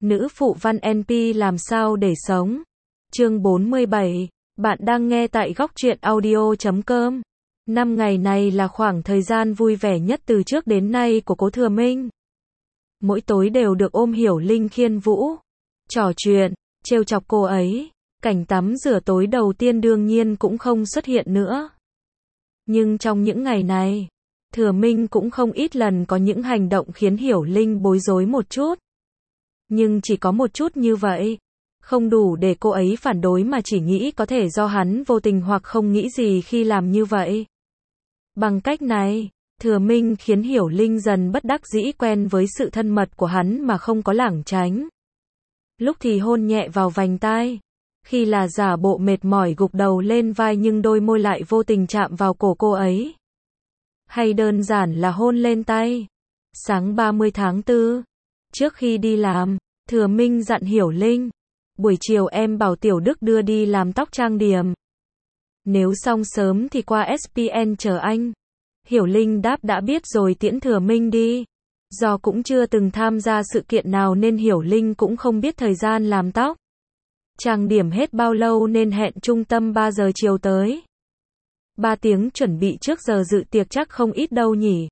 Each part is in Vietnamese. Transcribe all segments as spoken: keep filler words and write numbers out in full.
Nữ phụ văn en pê làm sao để sống. Chương bốn mươi bảy. Bạn đang nghe tại góc truyện audio chấm com. Năm ngày này là khoảng thời gian vui vẻ nhất từ trước đến nay của Cố Thừa Minh. Mỗi tối đều được ôm Hiểu Linh khiên vũ, trò chuyện, trêu chọc cô ấy. Cảnh tắm rửa tối đầu tiên đương nhiên cũng không xuất hiện nữa. Nhưng trong những ngày này, Thừa Minh cũng không ít lần có những hành động khiến Hiểu Linh bối rối một chút. Nhưng chỉ có một chút như vậy, không đủ để cô ấy phản đối mà chỉ nghĩ có thể do hắn vô tình hoặc không nghĩ gì khi làm như vậy. Bằng cách này, Thừa Minh khiến Hiểu Linh dần bất đắc dĩ quen với sự thân mật của hắn mà không có lảng tránh. Lúc thì hôn nhẹ vào vành tai, khi là giả bộ mệt mỏi gục đầu lên vai nhưng đôi môi lại vô tình chạm vào cổ cô ấy. Hay đơn giản là hôn lên tay. Sáng ba mươi tháng tư, trước khi đi làm, Thừa Minh dặn Hiểu Linh, buổi chiều em bảo Tiểu Đức đưa đi làm tóc trang điểm. Nếu xong sớm thì qua ét pê en chờ anh. Hiểu Linh đáp đã biết rồi tiễn Thừa Minh đi. Do cũng chưa từng tham gia sự kiện nào nên Hiểu Linh cũng không biết thời gian làm tóc trang điểm hết bao lâu nên hẹn trung tâm ba giờ chiều tới. ba tiếng chuẩn bị trước giờ dự tiệc chắc không ít đâu nhỉ.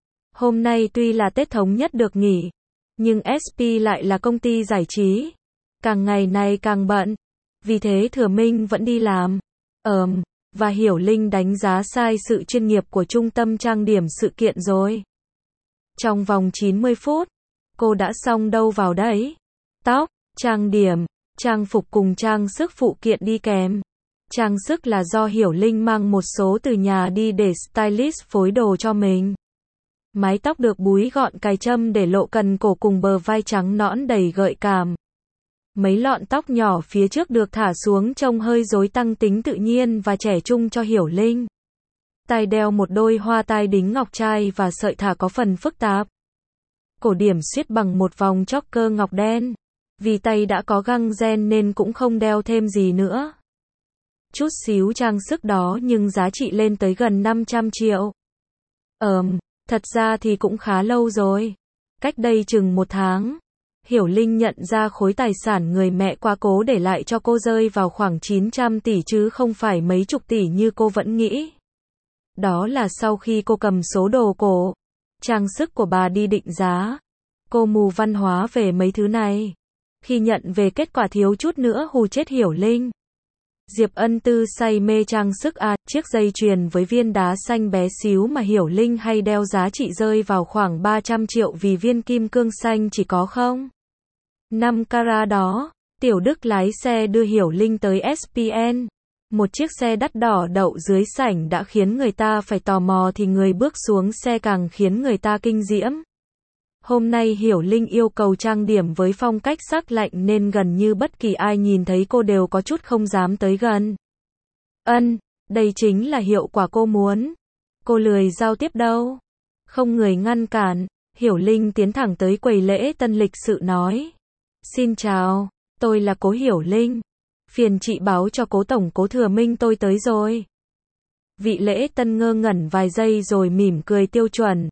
Hôm nay tuy là Tết thống nhất được nghỉ, nhưng ét pê lại là công ty giải trí. Càng ngày này càng bận. Vì thế Thừa Minh vẫn đi làm. Ờm, và Hiểu Linh đánh giá sai sự chuyên nghiệp của trung tâm trang điểm sự kiện rồi. Trong vòng chín mươi phút, cô đã xong đâu vào đấy. Tóc, trang điểm, trang phục cùng trang sức phụ kiện đi kèm. Trang sức là do Hiểu Linh mang một số từ nhà đi để stylist phối đồ cho mình. Mái tóc được búi gọn cài châm để lộ cần cổ cùng bờ vai trắng nõn đầy gợi cảm. Mấy lọn tóc nhỏ phía trước được thả xuống trông hơi rối tăng tính tự nhiên và trẻ trung cho Hiểu Linh. Tai đeo một đôi hoa tai đính ngọc trai và sợi thả có phần phức tạp. Cổ điểm xuyết bằng một vòng choker ngọc đen. Vì tay đã có găng gen nên cũng không đeo thêm gì nữa. Chút xíu trang sức đó nhưng giá trị lên tới gần năm trăm triệu. Ờm, thật ra thì cũng khá lâu rồi. Cách đây chừng một tháng, Hiểu Linh nhận ra khối tài sản người mẹ quá cố để lại cho cô rơi vào khoảng chín trăm tỷ chứ không phải mấy chục tỷ như cô vẫn nghĩ. Đó là sau khi cô cầm số đồ cổ, trang sức của bà đi định giá. Cô mù văn hóa về mấy thứ này. Khi nhận về kết quả thiếu chút nữa hù chết Hiểu Linh. Diệp Ân Tư say mê trang sức à, chiếc dây chuyền với viên đá xanh bé xíu mà Hiểu Linh hay đeo giá trị rơi vào khoảng ba trăm triệu vì viên kim cương xanh chỉ có không năm carat đó. Tiểu Đức lái xe đưa Hiểu Linh tới ét pê en. Một chiếc xe đắt đỏ đậu dưới sảnh đã khiến người ta phải tò mò thì người bước xuống xe càng khiến người ta kinh diễm. Hôm nay Hiểu Linh yêu cầu trang điểm với phong cách sắc lạnh nên gần như bất kỳ ai nhìn thấy cô đều có chút không dám tới gần. Ân, đây chính là hiệu quả cô muốn. Cô lười giao tiếp đâu. Không người ngăn cản, Hiểu Linh tiến thẳng tới quầy lễ tân lịch sự nói. Xin chào, tôi là Cố Hiểu Linh. Phiền chị báo cho Cố Tổng Cố Thừa Minh tôi tới rồi. Vị lễ tân ngơ ngẩn vài giây rồi mỉm cười tiêu chuẩn.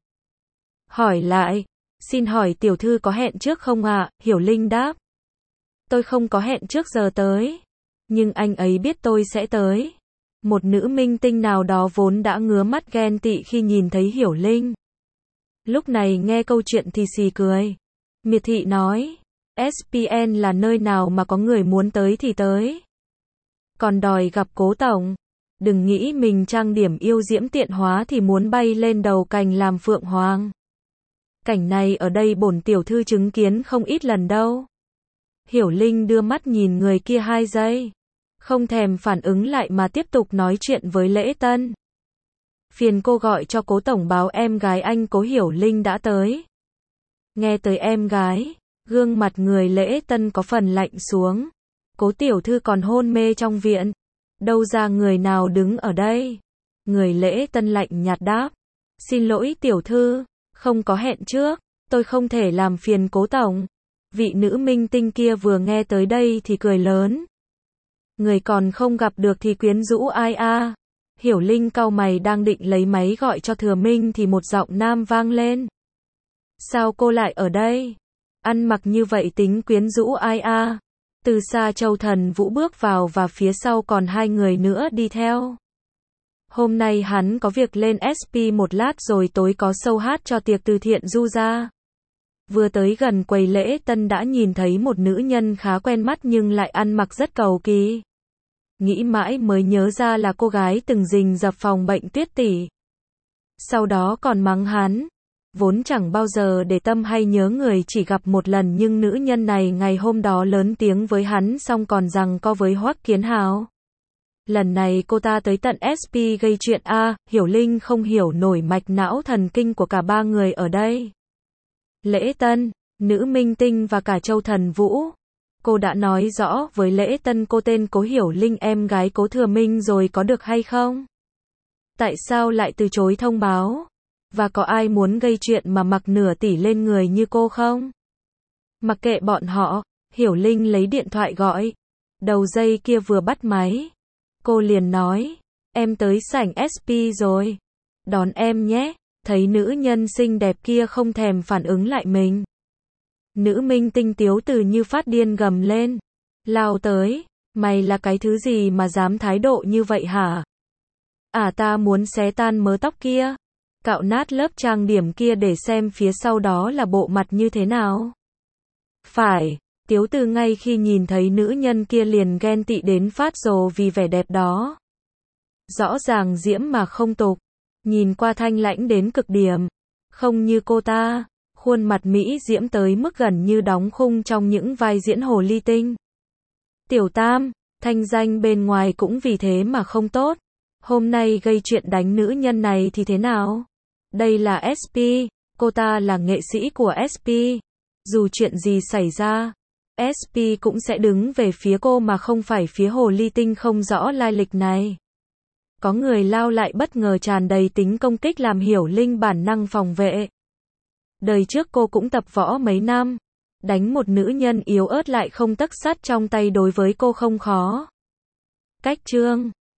Hỏi lại. Xin hỏi tiểu thư có hẹn trước không ạ? Hiểu Linh đáp. Tôi không có hẹn trước giờ tới. Nhưng anh ấy biết tôi sẽ tới. Một nữ minh tinh nào đó vốn đã ngứa mắt ghen tị khi nhìn thấy Hiểu Linh. Lúc này nghe câu chuyện thì xì cười. Miệt thị nói. ét pê en là nơi nào mà có người muốn tới thì tới. Còn đòi gặp Cố Tổng. Đừng nghĩ mình trang điểm yêu diễm tiện hóa thì muốn bay lên đầu cành làm phượng hoàng. Cảnh này ở đây bổn tiểu thư chứng kiến không ít lần đâu. Hiểu Linh đưa mắt nhìn người kia hai giây. Không thèm phản ứng lại mà tiếp tục nói chuyện với lễ tân. Phiền cô gọi cho Cố Tổng báo em gái anh Cố Hiểu Linh đã tới. Nghe tới em gái, gương mặt người lễ tân có phần lạnh xuống. Cố tiểu thư còn hôn mê trong viện. Đâu ra người nào đứng ở đây. Người lễ tân lạnh nhạt đáp. Xin lỗi tiểu thư. Không có hẹn trước, tôi không thể làm phiền Cố Tổng. Vị nữ minh tinh kia vừa nghe tới đây thì cười lớn. Người còn không gặp được thì quyến rũ ai a? Hiểu Linh cau mày đang định lấy máy gọi cho Thừa Minh thì một giọng nam vang lên. Sao cô lại ở đây? Ăn mặc như vậy tính quyến rũ ai a. Từ xa Châu Thần Vũ bước vào và phía sau còn hai người nữa đi theo. Hôm nay hắn có việc lên ét pê một lát rồi tối có show hát cho tiệc từ thiện du gia. Vừa tới gần quầy lễ tân đã nhìn thấy một nữ nhân khá quen mắt nhưng lại ăn mặc rất cầu kỳ. Nghĩ mãi mới nhớ ra là cô gái từng rình rập phòng bệnh Tuyết tỷ. Sau đó còn mắng hắn. Vốn chẳng bao giờ để tâm hay nhớ người chỉ gặp một lần nhưng nữ nhân này ngày hôm đó lớn tiếng với hắn xong còn giằng co với Hoắc Kiến Hào. Lần này cô ta tới tận ét pê gây chuyện a, à, Hiểu Linh không hiểu nổi mạch não thần kinh của cả ba người ở đây. Lễ tân, nữ minh tinh và cả Châu Thần Vũ. Cô đã nói rõ với lễ tân cô tên Cố Hiểu Linh em gái Cố Thừa Minh rồi có được hay không? Tại sao lại từ chối thông báo? Và có ai muốn gây chuyện mà mặc nửa tỷ lên người như cô không? Mặc kệ bọn họ, Hiểu Linh lấy điện thoại gọi. Đầu dây kia vừa bắt máy. Cô liền nói, em tới sảnh ét pê rồi. Đón em nhé. Thấy nữ nhân xinh đẹp kia không thèm phản ứng lại mình. Nữ minh tinh tiếu từ như phát điên gầm lên. Lao tới, mày là cái thứ gì mà dám thái độ như vậy hả? À ta muốn xé tan mớ tóc kia. Cạo nát lớp trang điểm kia để xem phía sau đó là bộ mặt như thế nào. Phải, tiếu từ ngay khi nhìn thấy nữ nhân kia liền ghen tị đến phát rồ vì vẻ đẹp đó. Rõ ràng diễm mà không tục. Nhìn qua thanh lãnh đến cực điểm. Không như cô ta, khuôn mặt Mỹ diễm tới mức gần như đóng khung trong những vai diễn hồ ly tinh. Tiểu Tam, thanh danh bên ngoài cũng vì thế mà không tốt. Hôm nay gây chuyện đánh nữ nhân này thì thế nào? Đây là ét pê, cô ta là nghệ sĩ của ét pê. Dù chuyện gì xảy ra, ét pê cũng sẽ đứng về phía cô mà không phải phía hồ ly tinh không rõ lai lịch này. Có người lao lại bất ngờ tràn đầy tính công kích làm Hiểu Linh bản năng phòng vệ. Đời trước cô cũng tập võ mấy năm. Đánh một nữ nhân yếu ớt lại không tấc sắt trong tay đối với cô không khó. Cách chương